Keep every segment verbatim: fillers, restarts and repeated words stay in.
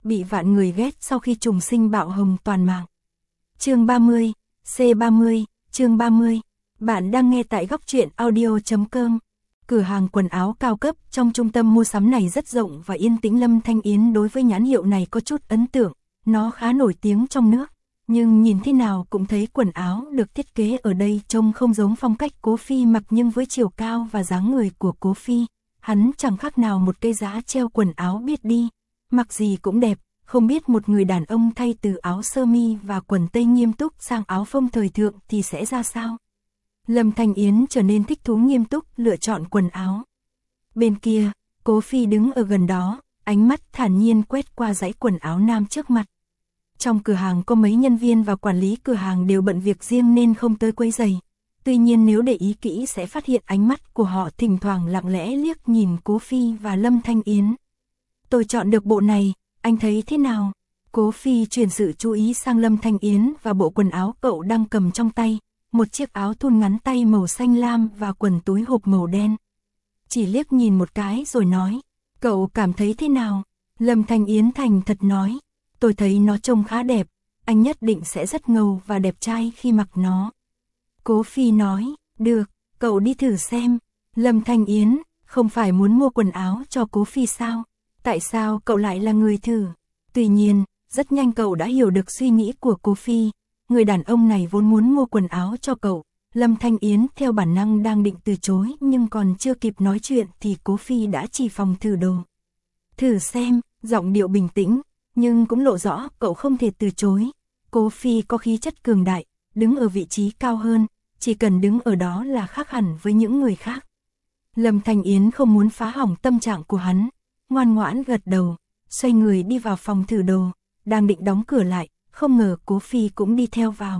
bị vạn người ghét sau khi trùng sinh bạo hồng toàn mạng. Chương ba mươi, C ba mươi, chương ba mươi. Bạn đang nghe tại góc truyện audio chấm com. Cửa hàng quần áo cao cấp trong trung tâm mua sắm này rất rộng và yên tĩnh. Lâm Thanh Yến đối với nhãn hiệu này có chút ấn tượng, nó khá nổi tiếng trong nước, nhưng nhìn thế nào cũng thấy quần áo được thiết kế ở đây trông không giống phong cách Cố Phi mặc, nhưng với chiều cao và dáng người của Cố Phi, hắn chẳng khác nào một cây giá treo quần áo biết đi, mặc gì cũng đẹp. Không biết một người đàn ông thay từ áo sơ mi và quần tây nghiêm túc sang áo phông thời thượng thì sẽ ra sao? Lâm Thanh Yến trở nên thích thú, nghiêm túc lựa chọn quần áo. Bên kia, Cố Phi đứng ở gần đó, ánh mắt thản nhiên quét qua dãy quần áo nam trước mặt. Trong cửa hàng có mấy nhân viên và quản lý cửa hàng đều bận việc riêng nên không tới quấy rầy. Tuy nhiên nếu để ý kỹ sẽ phát hiện ánh mắt của họ thỉnh thoảng lặng lẽ liếc nhìn Cố Phi và Lâm Thanh Yến. Tôi chọn được bộ này, anh thấy thế nào? Cố Phi chuyển sự chú ý sang Lâm Thanh Yến và bộ quần áo cậu đang cầm trong tay, một chiếc áo thun ngắn tay màu xanh lam và quần túi hộp màu đen. Chỉ liếc nhìn một cái rồi nói, cậu cảm thấy thế nào? Lâm Thanh Yến thành thật nói, tôi thấy nó trông khá đẹp, anh nhất định sẽ rất ngầu và đẹp trai khi mặc nó. Cố Phi nói, được, cậu đi thử xem. Lâm Thanh Yến, không phải muốn mua quần áo cho Cố Phi sao? Tại sao cậu lại là người thử? Tuy nhiên, rất nhanh cậu đã hiểu được suy nghĩ của Cố Phi. Người đàn ông này vốn muốn mua quần áo cho cậu. Lâm Thanh Yến theo bản năng đang định từ chối, nhưng còn chưa kịp nói chuyện thì Cố Phi đã chỉ phòng thử đồ. Thử xem, giọng điệu bình tĩnh, nhưng cũng lộ rõ cậu không thể từ chối. Cố Phi có khí chất cường đại, đứng ở vị trí cao hơn, chỉ cần đứng ở đó là khác hẳn với những người khác. Lâm Thanh Yến không muốn phá hỏng tâm trạng của hắn, ngoan ngoãn gật đầu, xoay người đi vào phòng thử đồ, đang định đóng cửa lại, không ngờ Cố Phi cũng đi theo vào.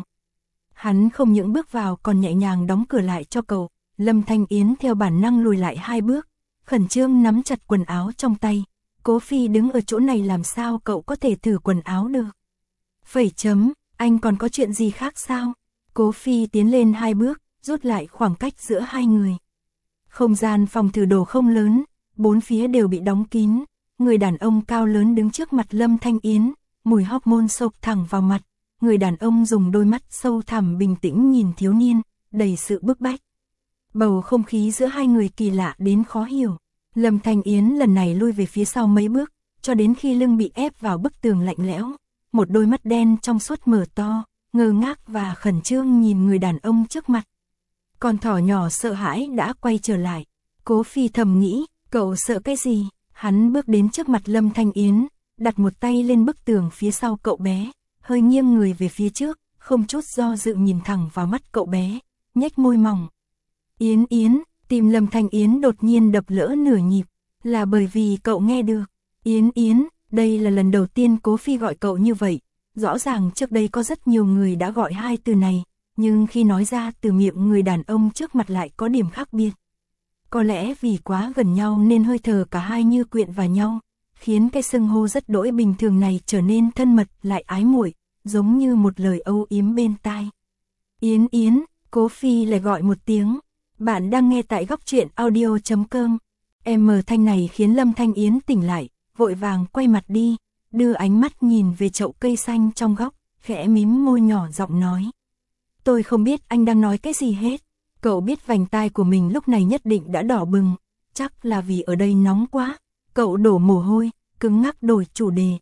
Hắn không những bước vào còn nhẹ nhàng đóng cửa lại cho cậu. Lâm Thanh Yến theo bản năng lùi lại hai bước, khẩn trương nắm chặt quần áo trong tay. Cố Phi đứng ở chỗ này làm sao cậu có thể thử quần áo được? Phẩy chấm, anh còn có chuyện gì khác sao? Cố Phi tiến lên hai bước, rút lại khoảng cách giữa hai người. Không gian phòng thử đồ không lớn, bốn phía đều bị đóng kín. Người đàn ông cao lớn đứng trước mặt Lâm Thanh Yến, mùi hormone xộc thẳng vào mặt. Người đàn ông dùng đôi mắt sâu thẳm bình tĩnh nhìn thiếu niên, đầy sự bức bách. Bầu không khí giữa hai người kỳ lạ đến khó hiểu. Lâm Thanh Yến lần này lui về phía sau mấy bước, cho đến khi lưng bị ép vào bức tường lạnh lẽo. Một đôi mắt đen trong suốt mở to, ngơ ngác và khẩn trương nhìn người đàn ông trước mặt. Con thỏ nhỏ sợ hãi đã quay trở lại. Cố Phi thầm nghĩ, cậu sợ cái gì? Hắn bước đến trước mặt Lâm Thanh Yến, đặt một tay lên bức tường phía sau cậu bé, hơi nghiêng người về phía trước, không chút do dự nhìn thẳng vào mắt cậu bé, nhếch môi mỏng. Yến Yến, tim Lâm Thanh Yến đột nhiên đập lỡ nửa nhịp, là bởi vì cậu nghe được. Yến Yến, đây là lần đầu tiên Cố Phi gọi cậu như vậy. Rõ ràng trước đây có rất nhiều người đã gọi hai từ này, nhưng khi nói ra từ miệng người đàn ông trước mặt lại có điểm khác biệt. Có lẽ vì quá gần nhau nên hơi thở cả hai như quyện vào nhau, khiến cái xưng hô rất đỗi bình thường này trở nên thân mật lại ái muội, giống như một lời âu yếm bên tai. Yến Yến, Cố Phi lại gọi một tiếng. Bạn đang nghe tại góc truyện audio chấm com. Em mờ thanh này khiến Lâm Thanh Yến tỉnh lại, vội vàng quay mặt đi, đưa ánh mắt nhìn về chậu cây xanh trong góc, khẽ mím môi nhỏ giọng nói. Tôi không biết anh đang nói cái gì hết. Cậu biết vành tai của mình lúc này nhất định đã đỏ bừng, chắc là vì ở đây nóng quá. Cậu đổ mồ hôi, cứng ngắc đổi chủ đề.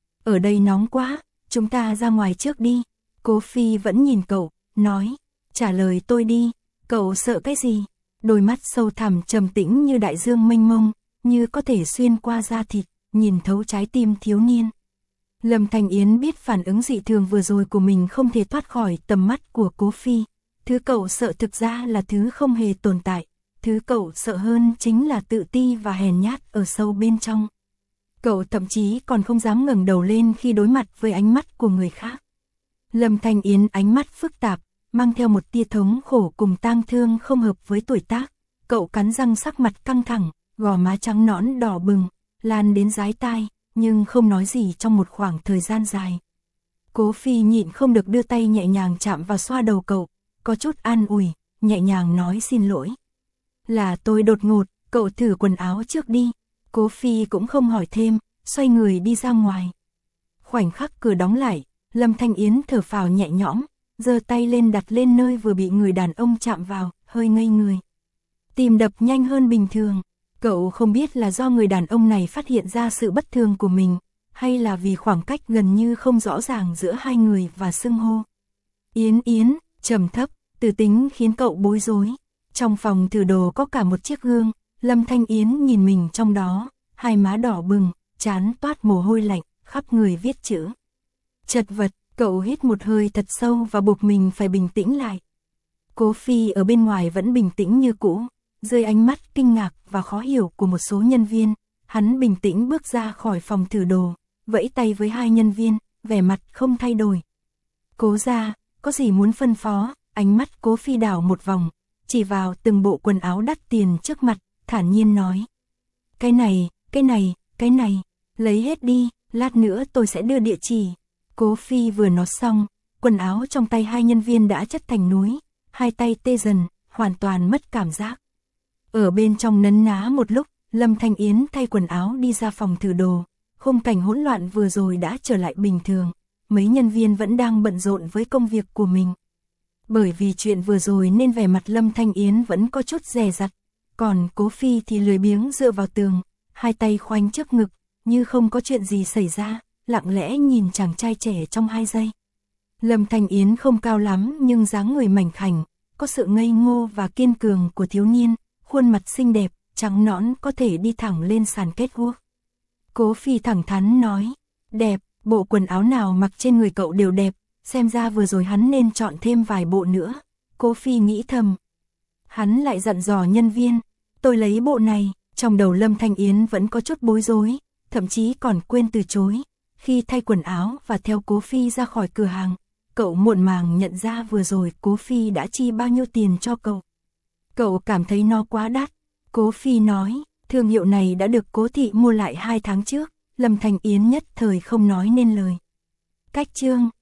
Ở đây nóng quá, chúng ta ra ngoài trước đi. Cố Phi vẫn nhìn cậu, nói, trả lời tôi đi, cậu sợ cái gì? Đôi mắt sâu thẳm trầm tĩnh như đại dương mênh mông, như có thể xuyên qua da thịt, nhìn thấu trái tim thiếu niên. Lâm Thanh Yến biết phản ứng dị thường vừa rồi của mình không thể thoát khỏi tầm mắt của Cố Phi. Thứ cậu sợ thực ra là thứ không hề tồn tại. Thứ cậu sợ hơn chính là tự ti và hèn nhát ở sâu bên trong. Cậu thậm chí còn không dám ngẩng đầu lên khi đối mặt với ánh mắt của người khác. Lâm Thanh Yến ánh mắt phức tạp, mang theo một tia thống khổ cùng tang thương không hợp với tuổi tác. Cậu cắn răng, sắc mặt căng thẳng, gò má trắng nõn đỏ bừng, lan đến dái tai, nhưng không nói gì trong một khoảng thời gian dài. Cố Phi nhịn không được đưa tay nhẹ nhàng chạm vào xoa đầu cậu, có chút an ủi, nhẹ nhàng nói xin lỗi. Là tôi đột ngột, cậu thử quần áo trước đi. Cố Phi cũng không hỏi thêm, xoay người đi ra ngoài. Khoảnh khắc cửa đóng lại, Lâm Thanh Yến thở phào nhẹ nhõm, giơ tay lên đặt lên nơi vừa bị người đàn ông chạm vào, hơi ngây người. Tim đập nhanh hơn bình thường, cậu không biết là do người đàn ông này phát hiện ra sự bất thường của mình, hay là vì khoảng cách gần như không rõ ràng giữa hai người và xưng hô. Yến Yến, trầm thấp, từ tính khiến cậu bối rối. Trong phòng thử đồ có cả một chiếc gương, Lâm Thanh Yến nhìn mình trong đó, hai má đỏ bừng, trán toát mồ hôi lạnh, khắp người viết chữ. Chật vật, cậu hít một hơi thật sâu và buộc mình phải bình tĩnh lại. Cố Phi ở bên ngoài vẫn bình tĩnh như cũ, dưới ánh mắt kinh ngạc và khó hiểu của một số nhân viên, hắn bình tĩnh bước ra khỏi phòng thử đồ, vẫy tay với hai nhân viên, vẻ mặt không thay đổi. Cố gia, có gì muốn phân phó? Ánh mắt Cố Phi đảo một vòng, chỉ vào từng bộ quần áo đắt tiền trước mặt, thản nhiên nói. Cái này, cái này, cái này, lấy hết đi, lát nữa tôi sẽ đưa địa chỉ. Cố Phi vừa nói xong, quần áo trong tay hai nhân viên đã chất thành núi, hai tay tê dần, hoàn toàn mất cảm giác. Ở bên trong nấn ná một lúc, Lâm Thanh Yến thay quần áo đi ra phòng thử đồ, khung cảnh hỗn loạn vừa rồi đã trở lại bình thường, mấy nhân viên vẫn đang bận rộn với công việc của mình. Bởi vì chuyện vừa rồi nên vẻ mặt Lâm Thanh Yến vẫn có chút dè dặt, còn Cố Phi thì lười biếng dựa vào tường, hai tay khoanh trước ngực, như không có chuyện gì xảy ra, lặng lẽ nhìn chàng trai trẻ trong hai giây. Lâm Thanh Yến không cao lắm nhưng dáng người mảnh khảnh, có sự ngây ngô và kiên cường của thiếu niên, khuôn mặt xinh đẹp, trắng nõn có thể đi thẳng lên sàn catwalk. Cố Phi thẳng thắn nói, đẹp, bộ quần áo nào mặc trên người cậu đều đẹp, xem ra vừa rồi hắn nên chọn thêm vài bộ nữa. Cố Phi nghĩ thầm. Hắn lại dặn dò nhân viên, tôi lấy bộ này. Trong đầu Lâm Thanh Yến vẫn có chút bối rối, thậm chí còn quên từ chối. Khi thay quần áo và theo Cố Phi ra khỏi cửa hàng, cậu muộn màng nhận ra vừa rồi Cố Phi đã chi bao nhiêu tiền cho cậu. Cậu cảm thấy nó quá đắt. Cố Phi nói, thương hiệu này đã được Cố thị mua lại hai tháng trước. Lâm Thanh Yến nhất thời không nói nên lời. Cách chương